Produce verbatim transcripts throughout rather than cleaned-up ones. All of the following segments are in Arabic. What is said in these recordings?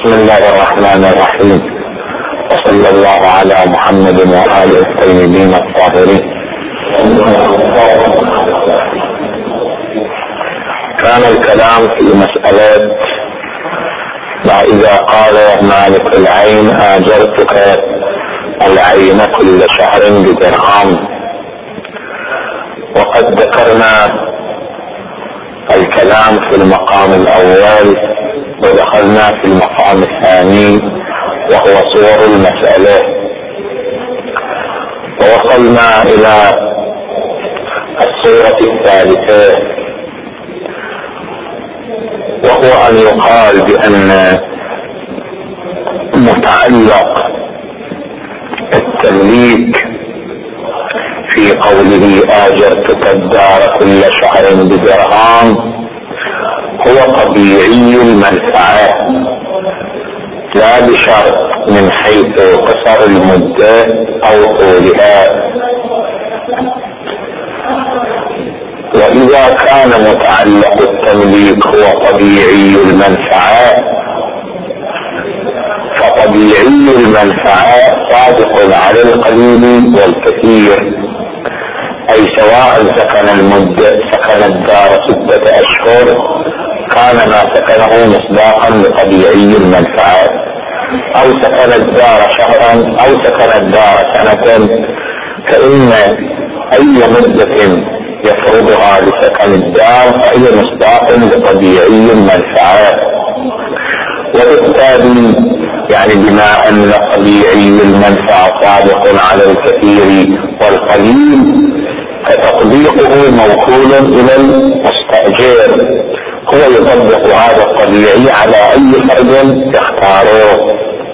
بسم الله الرحمن الرحيم، وصلى الله على محمد وآله الطيبين الطاهرين. كان الكلام في مسألة ما إذا قال مالك العين آجرتك العين كل شهر بدرهم، وقد ذكرنا الكلام في المقام الأول ودخلنا في المقام الثاني وهو صور المسألة، ووصلنا إلى الصورة الثالثة، وهو أن يقال بأن متعلق التمليك في قوله آجرتك الدار كل شهر بدرهم هو طبيعي المنفعة، لا بشرط من حيث قصر المدة أو طولها. وإذا كان متعلق التمليك هو طبيعي المنفعة، فطبيعي المنفعة صادق على القليل والكثير، أي سواء سكن المدة سكن الدار ستة أشهر كان ما سكنه مصداقا لطبيعي المنفعة، أو سكن الدار شهرا أو سكن الدار سنة، فإن أي مدة يفرضها لسكن الدار فهي مصداق لطبيعي المنفعة. وبالتالي يعني بما أن طبيعي المنفعة صادق على الكثير والقليل فتطبيقه موكول إلى المستأجر، هو يطبق هذا الطبيعي على أي فرد يختاره.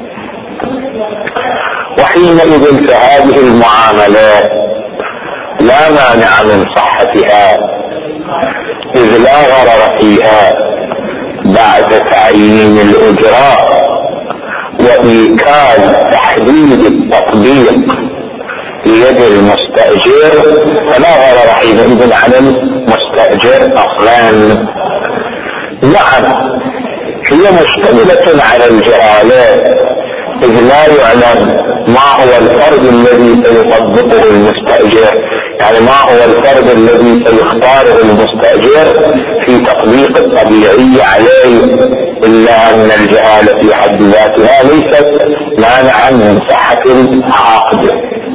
وحينئذ فهذه المعاملات لا مانع من صحتها، إذ لا غرر فيها بعد تعيين الأجراء وإيكاد تحديد التطبيق بيد المستأجر، فلا غرر حينئذ على المستأجر أصلا. نعم هي مشتملة على الجهالات، إذ لا يعلم ما هو الفرد الذي سيطبقه المستأجر، يعني ما هو الفرد الذي سيختاره المستأجر في تطبيق الطبيعي عليه، إلا أن الجهالة في حد ذاتها ليست مانعا من صحة العقد.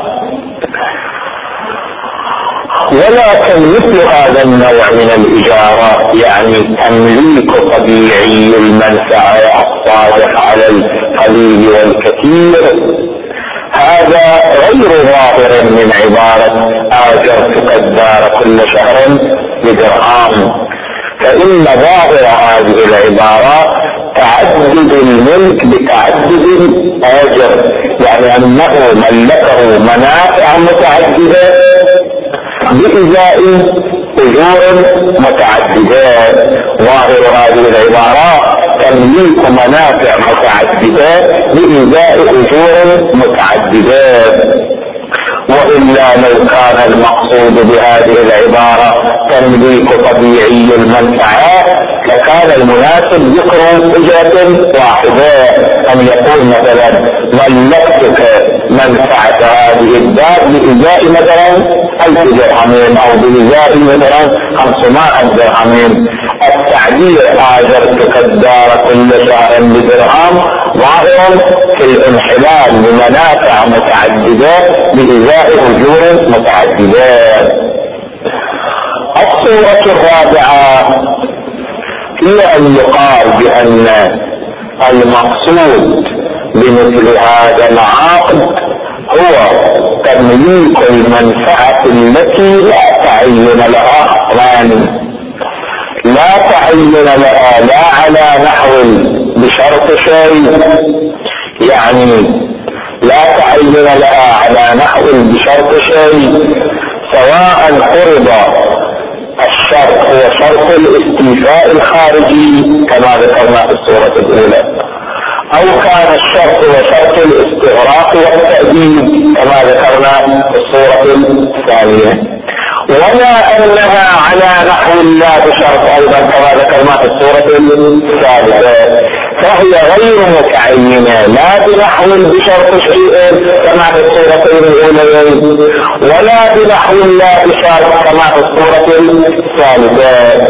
ولكن مثل هذا النوع من الإجارات، يعني تمليك طبيعي المنفعة الصادق على القليل والكثير، هذا غير ظاهر من عبارة آجرتك الدار كل شهر بدرهم، فإن ظاهر هذه العبارة تعدد الملك بتعدد الآجر، يعني أنه ملكه منافع متعددة بإزاء أجور متعددة. ظاهر هذه العبارة تمليك منافع متعددة بإزاء أجور متعددة. وإلا لو كان المقصود بهذه العبارة تمليك طبيعي المنفعة لكان المناسب ذكر أجرة واحدة، أن يقول مثلا ملكتك منفعة هذه الدار بإزاء مثلا ألف درهمين أو بإزاء مثلا خمسمائة درهمين. التعبير آجرتك الدار كل شهر بدرهم ظاهر في الانحلال بمنافع متعددة بإزاء أجور متعددة. الصورة الرابعة هي أن يقال بأن المقصود بمثل هذا العقد هو تمليك المنفعة التي لا تعين لها أصلا، لا تعين لها لا على نحو بشرط شيء، يعني لا تعين لها على نحو بشرط شيء، سواء فرض الشرط هو شرط الاستيفاء الخارجي كما ذكرنا في الصورة الأولى، أو كان الشرط هو شرط الاستغراق والتأديب كما ذكرنا في الصورة الثانية. ولا أنها على نحو لا بشرط أيضا كما ذكرنا في السورة السابقة، فهي غير متعينة لا بنحو بشرط شيء كما في السورتين الأوليين ولا بنحو لا بشرط كما في السورة الثالثة.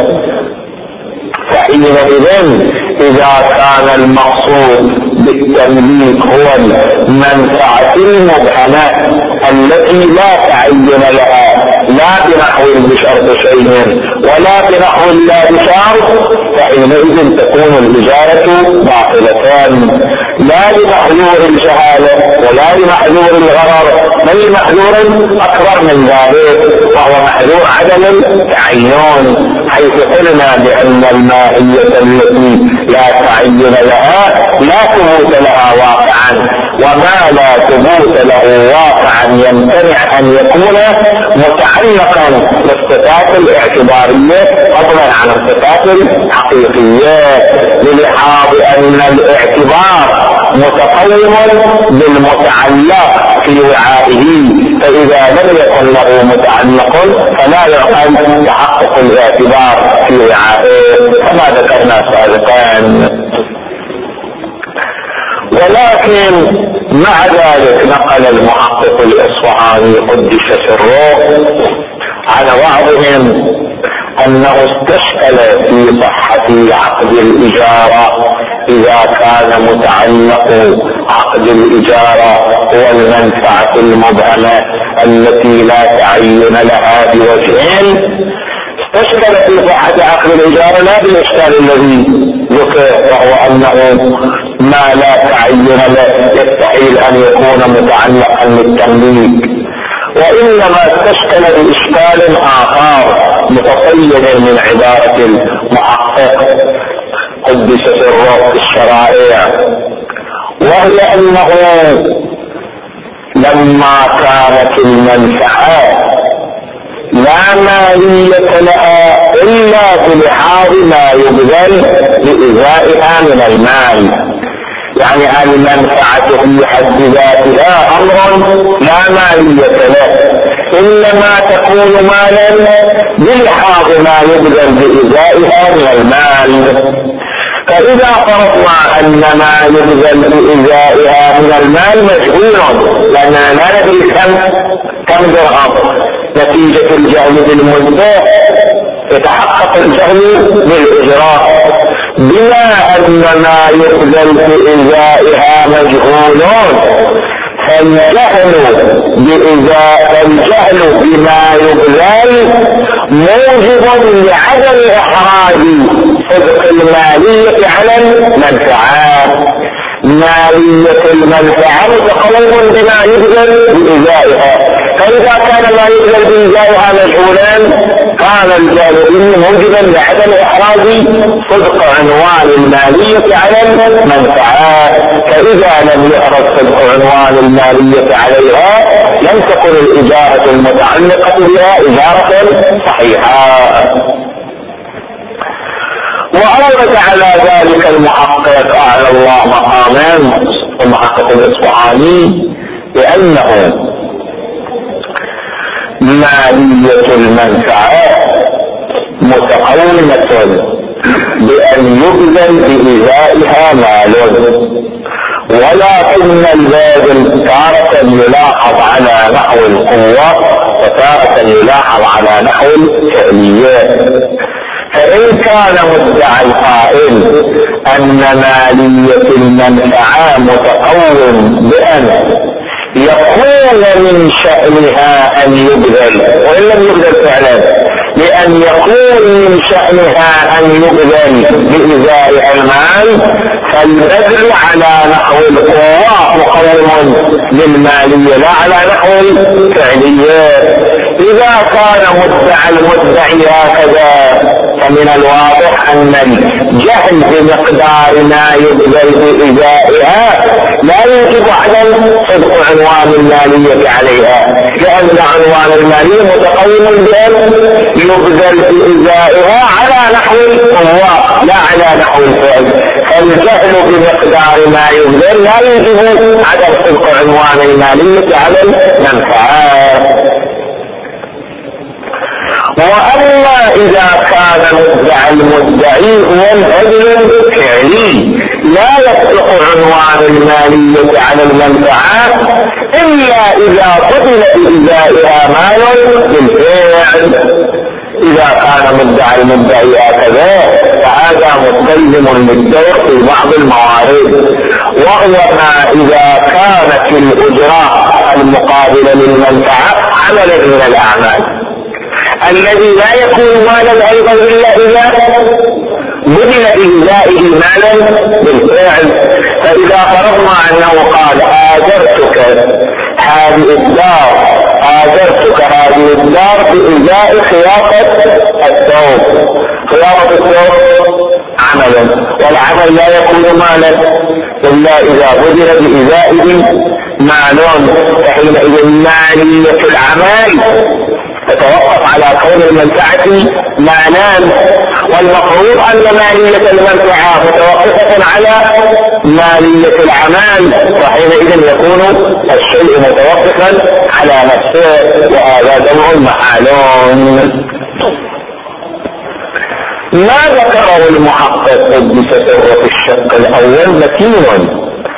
فحينئذ إذا كان المقصود بالتمليك هو المنفعة المبهمة التي لا تعين لها لا بنحو بشرط شيء ولا بنحو لا بشرط، فحينئذ تكون الإجارة باطلة لا لمحذور الجهالة ولا لمحذور الغرر، بل لمحذور أكبر من ذلك وهو محذور عدم التعين، حيث قلنا بأن الماهية التي لا تعين لها لا ثبوت لها واقعا، وما لا ثبوت له واقعا يمتنع أن يكون متعلقا بالصفات الاعتبارية فضلا عن الصفات الحقيقية، للحاظ أن الاعتبار متقوم بالمتعلق في وعائه، فإذا لم يكن له متعلق فلا يعقل تحقق الاعتبار في وعائه كما ذكرنا سابقا. ولكن مع ذلك نقل المحقق الإصفهاني قدس سره على بعضهم أنه استشكل في صحة عقد الإجارة إذا كان متعلق عقد الإجارة هو المنفعة المبهمة التي لا تعين لها بوجهين. استشكل في صحة عقد الإجارة لا بالإشكال الذي ذكر وهو أنه ما لا تعين له يستحيل أن يكون متعلقا بالتمليك، وإنما استشكل بإشكال آخر متصيد من عبارة المحقق قدس سره في الشرائع، وهي أنه لما كانت المنفعة لا مالية لها إلا بلحاظ ما يبذل لإزائها من المال، يعني المنفعة في حد ذاتها أمر لا مالية له، إنما تكون مالا بلحاظ ما يبذل بإزائها من المال. فإذا فرضنا أن ما يبذل بإزائها من المال مجهول، لأننا لا ندري كم كم درهم نتيجة الجهل بالمدة يتحقق الجهل بالإجراء، بما أن ما يبذل بإزائها مجهول فالجهل بإزاء الجهل بما يبذل موجب لعدم إحراج صدق المالية على المنفعة. مالية المنفعة متقوم بما يبذل بإزائها، فإذا كان ما يبذل بإزائها مجهولا كان الجهل به موجبا لعدم إحراج صدق عنوان المالية على المنفعة، فإذا لم يحرز صدق عنوان المالية عليها لم تكن الإجارة المتعلقة بها إجارة صحيحة. وأورد على ذلك المحقق أعلى الله مقاما المحقق الإصفهاني بأنه مالية المنفعة متقومة بأن يبذل بإزائها مال، ولكن الباذل تارة يلاحظ على نحو القوة وتارة يلاحظ على نحو الفعلية. فإن كان مدعى القائل أن مالية المنفعة متقوم بأن يكون من شأنها أن يبذل، وإن لم يبذل فعلا لأن يكون من شأنها أن يبذل بإزاء المال، فالبذل على نحو القوة مقوم للمالية لا على نحو الفعلية. إذا كان مدعى المدعي هكذا فمن الواضح أن الجهل بمقدار ما يبذل بإزائها لا يجب عدم صدق عنوان المالية عليها، لأن عنوان المالية متقوم بأن يبذل بإزائها على نحو القوة لا على نحو الفعل، فالجهل بمقدار ما يبذل لا يجب عدم صدق عنوان المالية على المنفعة. وأما إذا كان مدعى المدعي هو البذل الفعلي لا يصلح عنوان المالية على المنفعة إلا إذا قبل بإزائها مال بالفعل. إذا كان مدعى المدعي هكذا فهذا مستلزم للدور في بعض الموارد، وهو ما إذا كانت الأجرة المقابلة للمنفعة عملا من الأعمال الذي لا يكون مالا أيضا إلا إذا بدل إجزائه مالا بالفعل. فإذا فرضنا أنه قال آجرتك هذه الدار آجرتك هذه الدار بإجزاء خياطة الثوب، خياطة الثوب عملا، والعمل لا يكون مالا إلا إذا بدل بإجزائه مال، فحينئذ مالية العمل تتوقف على كون المنفعة مالان، والمفروض أن مالية المنفعة متوقفة على مالية العمل، وحينئذ يكون الشيء متوقفا على نفسه، وهذا جمع محالون. ما ذكره المحقق قدس سره في الشق الأول متين.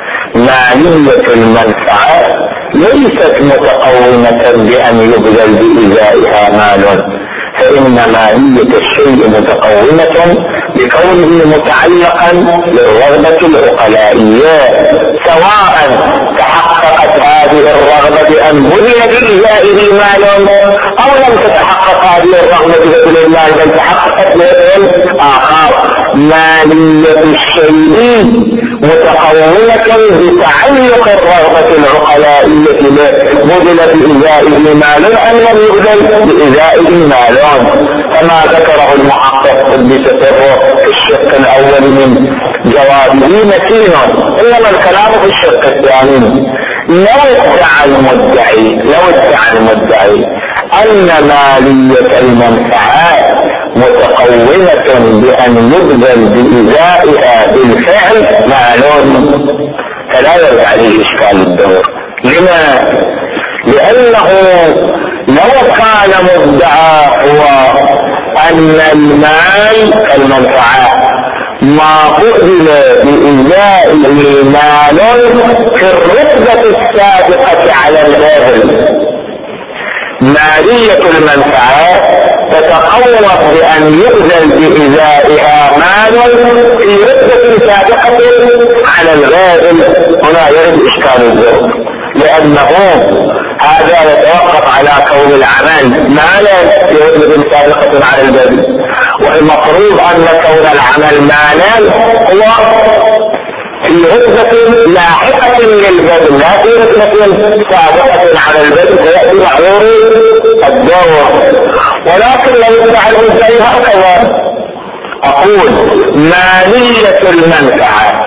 مالية المنفعة ليست متقومة بأن يبذل بإزائها مال، فإن مالية الشيء متقومة بكونه متعلقا بالرغبة العقلائية، سواء تحققت هذه الرغبة بأن بذل بإزائه مال أو لم تتحقق هذه الرغبة بذل المال بل تحققت بشيء آخر. مالية الشيء متقومة بتعلق الرغبة العقلائية بذل بإزائه مال أم لم يبذل بإزائه مال، كما ذكره المحقق قدس سره في الشق الأول من جوابه متين. إنما الكلام في الشق الثاني. لو ادعى المدعي لو ادعى المدعي أن مالية المنفعات متقومة بأن يبذل بإزائها بالفعل مال، فلا يرجع عليه إشكال الدور. لما؟ لأنه لو كان مدعى هو أن المال المنفعة ما بذل بإزائه مال في الرتبة السابقة على البذل. مالية المنفعة تتقوم بأن يبذل بإزائها مال في رتبة سابقة على البذل. هنا يرد إشكال الذوق، لأنه هذا يتوقف على كون العمل مالا في رتبة سابقة على البذل، والمفروض أن كون العمل مالا هو في رتبة لاحقة للبذل لا في رتبة سابقة على البذل، فيأتي معذور الدور. ولكن لو يدعى المدعي هكذا أقول مالية المنفعة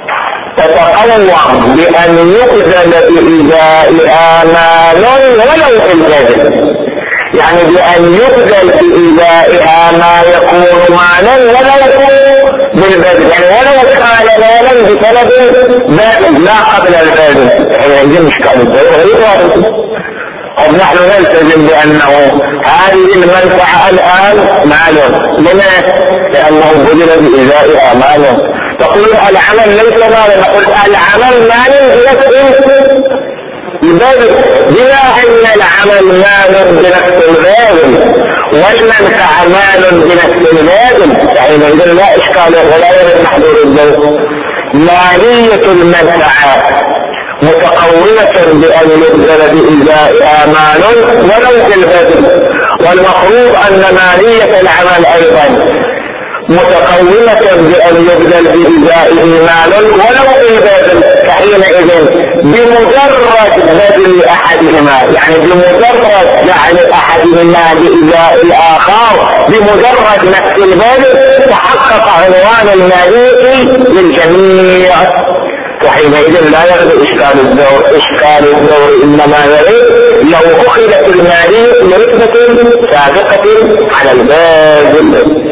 تتقوم بأن يبذل بإزائها مال ولو في البذل، يعني بأن يبذل بإزائها ما يكون مالا ولو بالبذل، يعني ولو كان مالا بسبب بذل لا قبل البذل. حينئذ إشكال الدور. قد نحن نلتزم بأنه هذه المنفعة الآن مال. لما؟ لأنه بذل بإزائها مال. تقول العمل ليس مالا، نقول العمل مال بنفس البذل، بما أن العمل مال بنفس البذل والمنفعة مال بنفس البذل، فحينئذ لا إشكال ولا يرد محذور الذوق. مالية المنفعة متقومة بأن يبذل بإزائها مال ولو في البذل، والمفروض أن مالية العمل أيضا متقومة بأن يبذل بإزائه مال ولو في البذل، فحينئذ بمجرد بذل أحدهما، يعني بمجرد جعل أحدهما بإزاء الآخر بمجرد نفس البذل تحقق عنوان المالية للجميع، وحينئذ لا يرد إشكال الدور. إشكال الدور إنما يرد لو أخذت المالية لرتبة سابقة على البذل.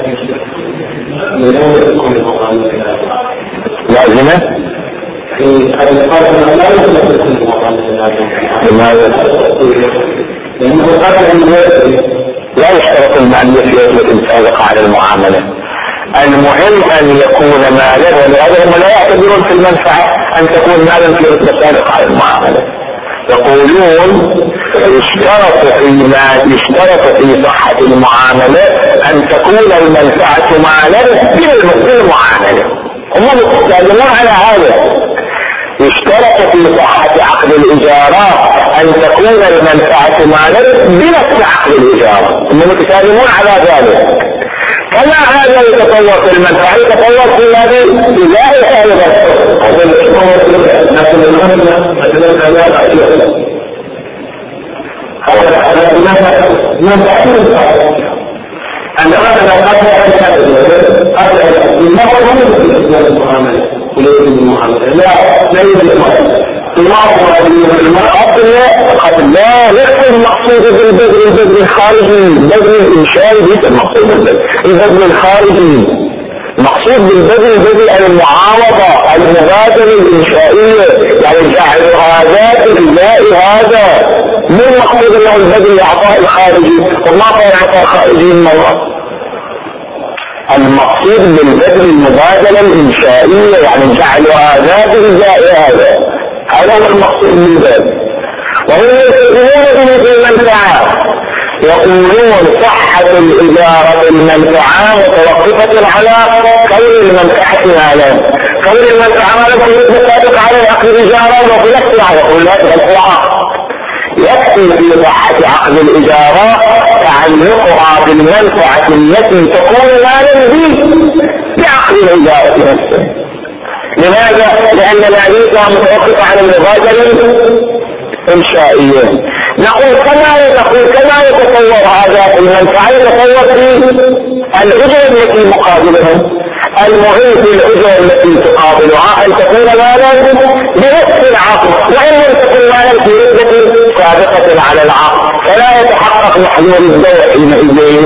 لازمة في القرن لا يمكن لماذا؟ لأنه قطع الوزن لا يشترط المؤلف يثبت السابقة على المعاملة، المهم ان يكون مالا، ولهذا هم لا يعتبرون في المنفعة ان تكون مالا في رتبة سابقة على المعاملة. يقولون يشترط في ما يشترط في صحة المعاملة ان تكون المنفعة مالا بالمعاملة. هم يتكلمون على هذا، يشترط في صحة عقد الإجارة أن تكون المنفعة مالا بنفس عقد الإجارة، هم يتكلمون على ذلك. كما هذا يتطور في المنفعة يتطور في هذه إزاء أيضا. أن هذا لو قد لا قد لا يكفي المقصود بالبذل البذل الخارجي، البذل الإنشائي ليس المقصود بالبذل الخارجي. المقصود بالبذل البذل المعاوضة المبادلة الإنشائية، يعني جعل هذا إجزاء هذا، مو المقصود انه البذل الإعطاء الخارجي، وما هو الإعطاء الخارجي المرة. المقصود بالبذل المبادلة الإنشائية، يعني جعل هذا بإجزاء هذا، هذا هو المقصود بالبذل. وهم يستخدمون به في المنفعة، يقولون صحة الإجارة المنفعة متوقفة على كون المنفعة مالا، كون المنفعة مالا يتفق على عقد الإجارة وفي نفس العقد. يقول لك الفعة يكفي في صحة عقد الإجارة تعلقها بالمنفعة التي تكون مالا به بعقد الإجارة نفسه. لماذا؟ لأن العقد متوقف على المبادلة إنشائية. نقول كما نقول كما يتطور هذا في المنفعة يتطور في الأجر التي مقابلها. المهم في الأجر التي تقابلها أن تكون مالا بنفس العقد، وإن لم تكن مالا في رتبة سابقة على العقد فلا يتحقق محذور البيع حينئذ.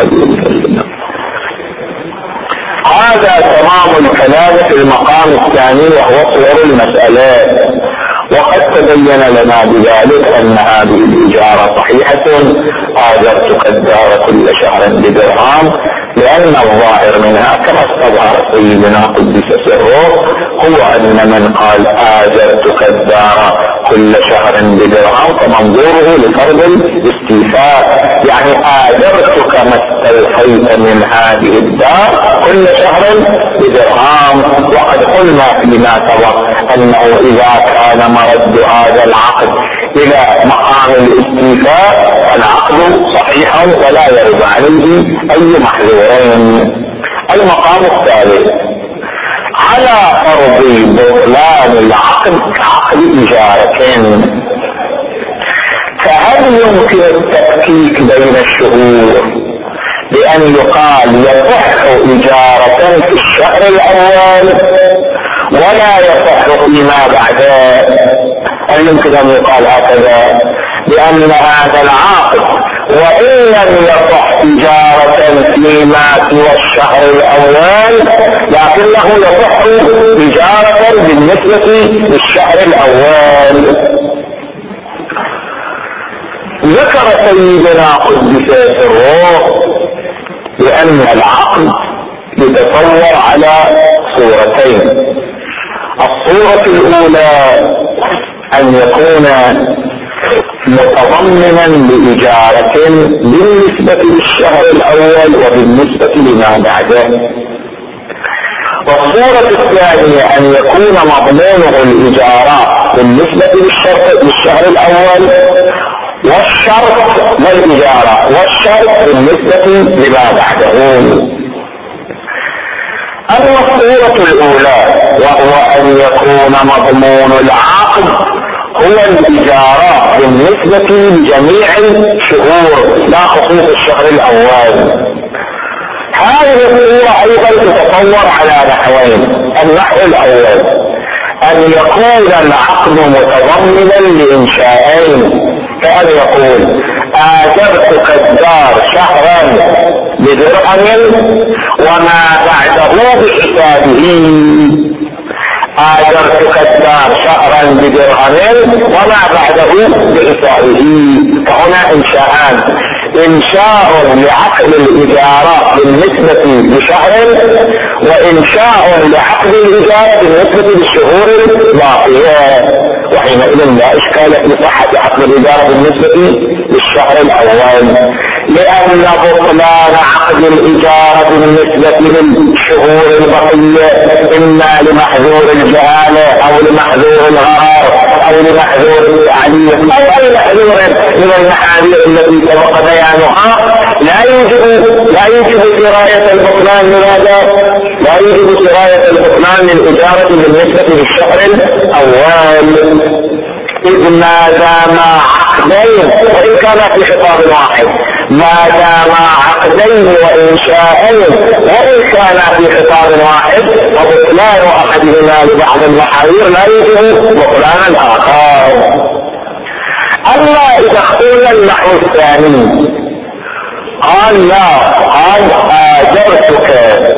هذا تمام الكلام في المقام الثاني وهو صور المسألة. وقد تبين لنا بذلك أن هذه الإجارة صحيحة، آجرتك الدار كل شهر بدرهم، لأن الظاهر منها كما استظهر سيدنا قدس سره هو أن من قال آجرتك الدار كل شهر بدرهم فمنظوره لفرض الاستيفاء، يعني آجرتك ما استوفيت من هذه الدار كل شهر بدرهم. وقد قلنا فيما سبق أنه إذا كان مرد هذا العقد إلى مقام الاستيفاء العقد صحيح ولا يرد عليه أي محذورين. المقام الثالث على فرض بطلان العقد كعقد إجارة، فهل يمكن التفكيك بين الشهور بأن يقال يصح إجارة في الشهر الأول ولا يصح فيما بعده؟ هل يمكن أن يقال هكذا؟ لأن هذا العقد وإن لم يصح إجارة فيما سوى الشهر الأول لكنه يصح إجارة بالنسبة للشهر الأول. ذكر سيدنا قدس سره بأن العقد يتصور على صورتين. الصورة الأولى أن يكون متضمنا لإجارة بالنسبة للشهر الأول وبالنسبة لما بعده. والصورة الثانية أن يكون مضمونه الإجارة بالنسبة للشهر الأول والشرط للإجارة والشرط بالنسبة لما بعده. أما الصورة الأولى وهو أن يكون مضمون العقد هو الإجارة بالنسبة لجميع الشهور لا خصوص الشهر الأول، هذه الصورة أيضا تتطور على نحوين. النحو الأول أن يكون العقد متضمنا لإنشائين، كأن يقول آجرتك الدار شهرا بدرهم وما بعده بحسابه، آجرتك الدار شهرا بدرهم وما بعده بحسابه، فهنا إنشاءان. إنشاء لعقد الإجارة بالنسبة لشهر، وإنشاء لعقد الإجارة بالنسبة للشهور الباقية، وحينئذ لا إشكال في صحة عقد الإجارة بالنسبة للشهر الأول، لأن بطلان عقد الإجارة بالنسبة للشهور البقية إما لمحذور الجهالة أو لمحذور الغرار أو لمحذور التعليق أو أي محذور من المحاذير التي سبق بيانها، لا يوجب لا يوجب سراية البطلان من هذا، لا يوجب سراية البطلان للإجارة بالنسبة للشهر الأول، إذ ما دام عقدين وإن كان في خطاب واحد، ما دام عقدين وإنشاءين وإن كان في خطاب واحد، فبطلان أحدهما لبعض المحاذير لا يوجب بطلان الآخر. أما إذا اختلنا النحو الثاني قال لا، قال آجرتك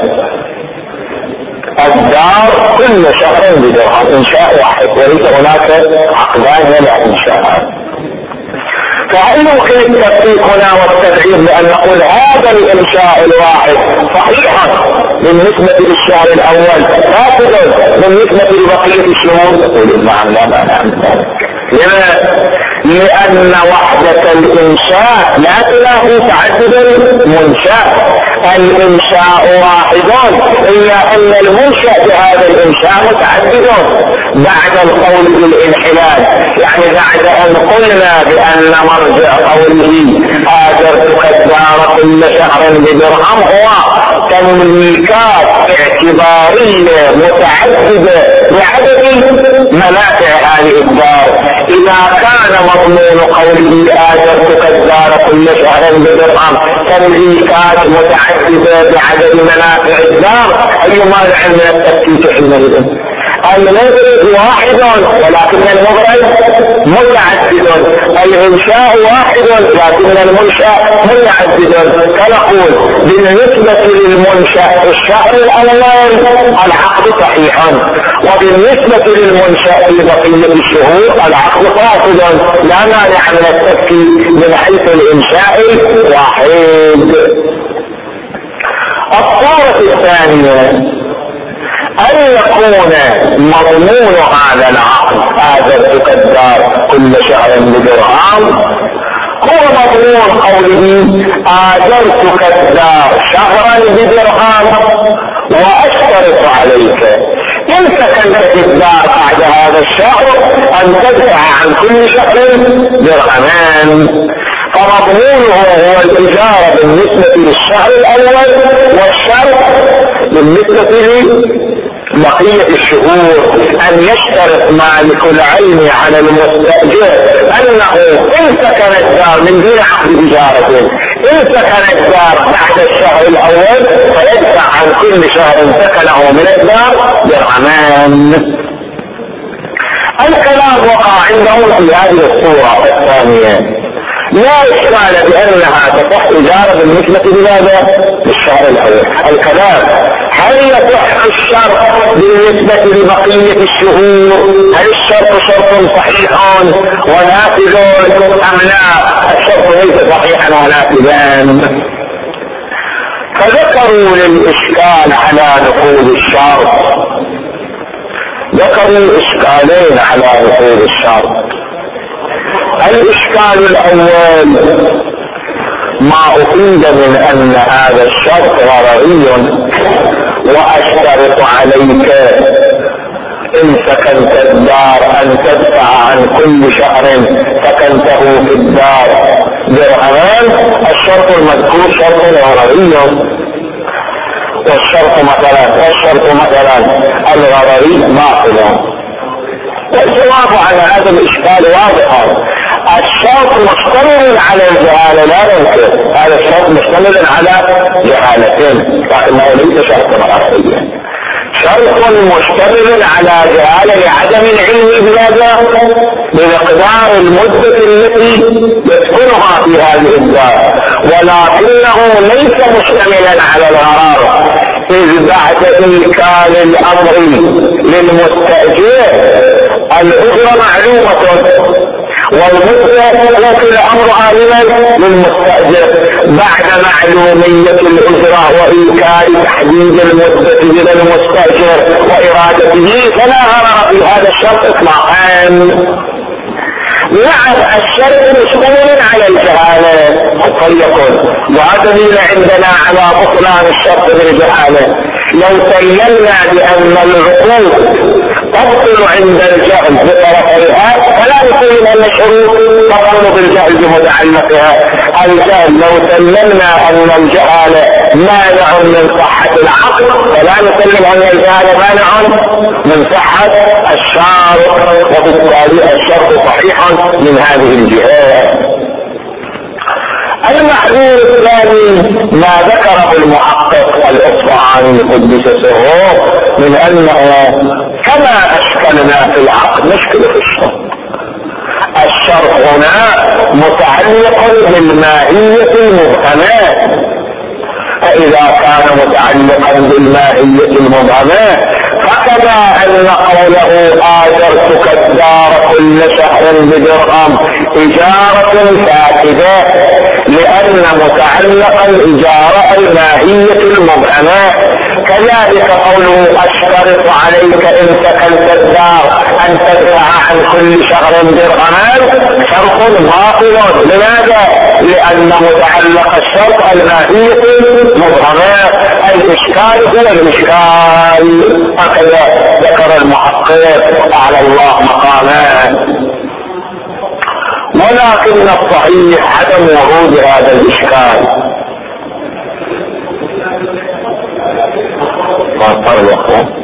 الدار كل شهر بدرهم، إنشاء واحد وليس هناك عقدان ولا إنشاء. فهل يمكن التفكيك هنا والتبعير بأن نقول هذا الإنشاء الواحد صحيحا بالنسبة للشهر الأول فاسد بالنسبة لبقية الشهور؟ تقول نعم لا مانع من ذلك. لما؟ لأن وحدة الإنشاء لا تنافي تعدد المنشاء، الإنشاء واحد إلا أن المنشأ بهذا الإنشاء متعدد. بعد القول بالانحلال، يعني بعد أن قلنا بأن مرجع قوله آجرتك الدار كل شهر بدرهم هو تمليكات اعتبارية متعددة لعدد منافع هذه الدار. إذا كان مضمون قوله آجرتك الدار كل شهر بدرهم تمليكات متعددة بعدد منافع الدار، أي مانع من التفكيك حينئذ؟ المفرد واحد ولكن المفرد متعدد، الإنشاء واحد لكن المنشأ متعدد. فنقول بالنسبة للمنشأ في الشهر الأول العقد صحيح، وبالنسبة للمنشأ في بقية الشهور العقد فاسد، لا مانع من التفكيك من حيث الإنشاء واحد. الصورة الثانية أن يكون مضمون هذا العقد آجرتك الدار كل شهر بدرهم هو مضمون قوله آجرتك الدار شهرا بدرهم وأشترط عليك إن سكنت في الدار بعد هذا الشهر أن تدفع عن كل شهر درهمان. فمضمونه هو الإجارة بالنسبة للشهر الأول، والشرط بالنسبة بقية الشهور أن يشترط مالك العين على المستأجر أنه إن سكن الدار من دون عقد إجارة، إن سكن الدار بعد الشهر الأول فيدفع عن كل شهر سكنه من الدار درهمان. الكلام وقع عندهم في هذه الصورة الثانية، لا إشكال بأنها تصح إجارة بالنسبة لماذا؟ للشهر الأول. الكلام هل يصح الشرط بالنسبة لبقية الشهور؟ هل الشرط شرط صحيح ونافذ أم لا؟ الشرط ليس صحيحا ونافذا. فذكروا للإشكال على نفوذ الشرط، ذكروا إشكالين على نفوذ الشرط. الإشكال الأول ما أفيد من أن هذا الشرط غرري، وأشترط عليك إن سكنت الدار أن تدفع عن كل شهر سكنته في الدار درهمان. الشرط المذكور شرط غرري، والشرط مثلا والشرط مثلا الغرري باطل. والجواب على هذا الإشكال واضح، الشرط مشتمل على الجهالة لا ننكر، هذا الشرط مشتمل على جهالتين لكنه ليس شرطا عرفيا، شرط مشتمل على جهالة لعدم العلم بهذا بمقدار المدة التي يسكنها في هذه الدار، ولكنه ليس مشتملا على الغرار، إذ بعد إمكان الأمر للمستأجر الأجرة معلومة والمدة وكل أمرها للمستأجر بعد معلومية الأجرة وإنكار تحديد المدة إلى المستأجر وإرادته فلا غرر في هذا الشرط إطلاقا. نعم الشرط مشتمل على الجهالة فليكن، لا دليل عندنا على بطلان الشرط بالجهالة. لو سلمنا بأن العقود تبطل عند الجهل بطرفيها فلا نقول أن الشروط تبطل بالجهل بمتعلقها. الجهل لو سلمنا أن الجهالة مانع من صحة العقد فلا نسلم أن الجهالة مانع من صحة الشرط، وبالتالي الشرط صحيح من هذه الجهات. المحذور الثاني ما ذكره المحقق الإصفهاني قدس سره من أنه كما أشكلنا في العقد نشكل في الشرط. الشرط هنا متعلق بالماهية المبهمة، فإذا كان متعلقا بالماهية المبهمة فكما أن قوله آجرتك الدار كل شهر بدرهم إجارة فاسدة لأن متعلق الإجارة الماهية المبهمة، كذلك قوله أشترط عليك إن سكنت الدار أن تدفع عن كل شهر درهمان شرط باطل. لماذا؟ لأن متعلق الشرط الماهية المبهمة. الإشكال هو الإشكال، هكذا ذكر المحقق على الله مقاما. ولكن الصحيح عدم ورود هذا الإشكال. ما فرق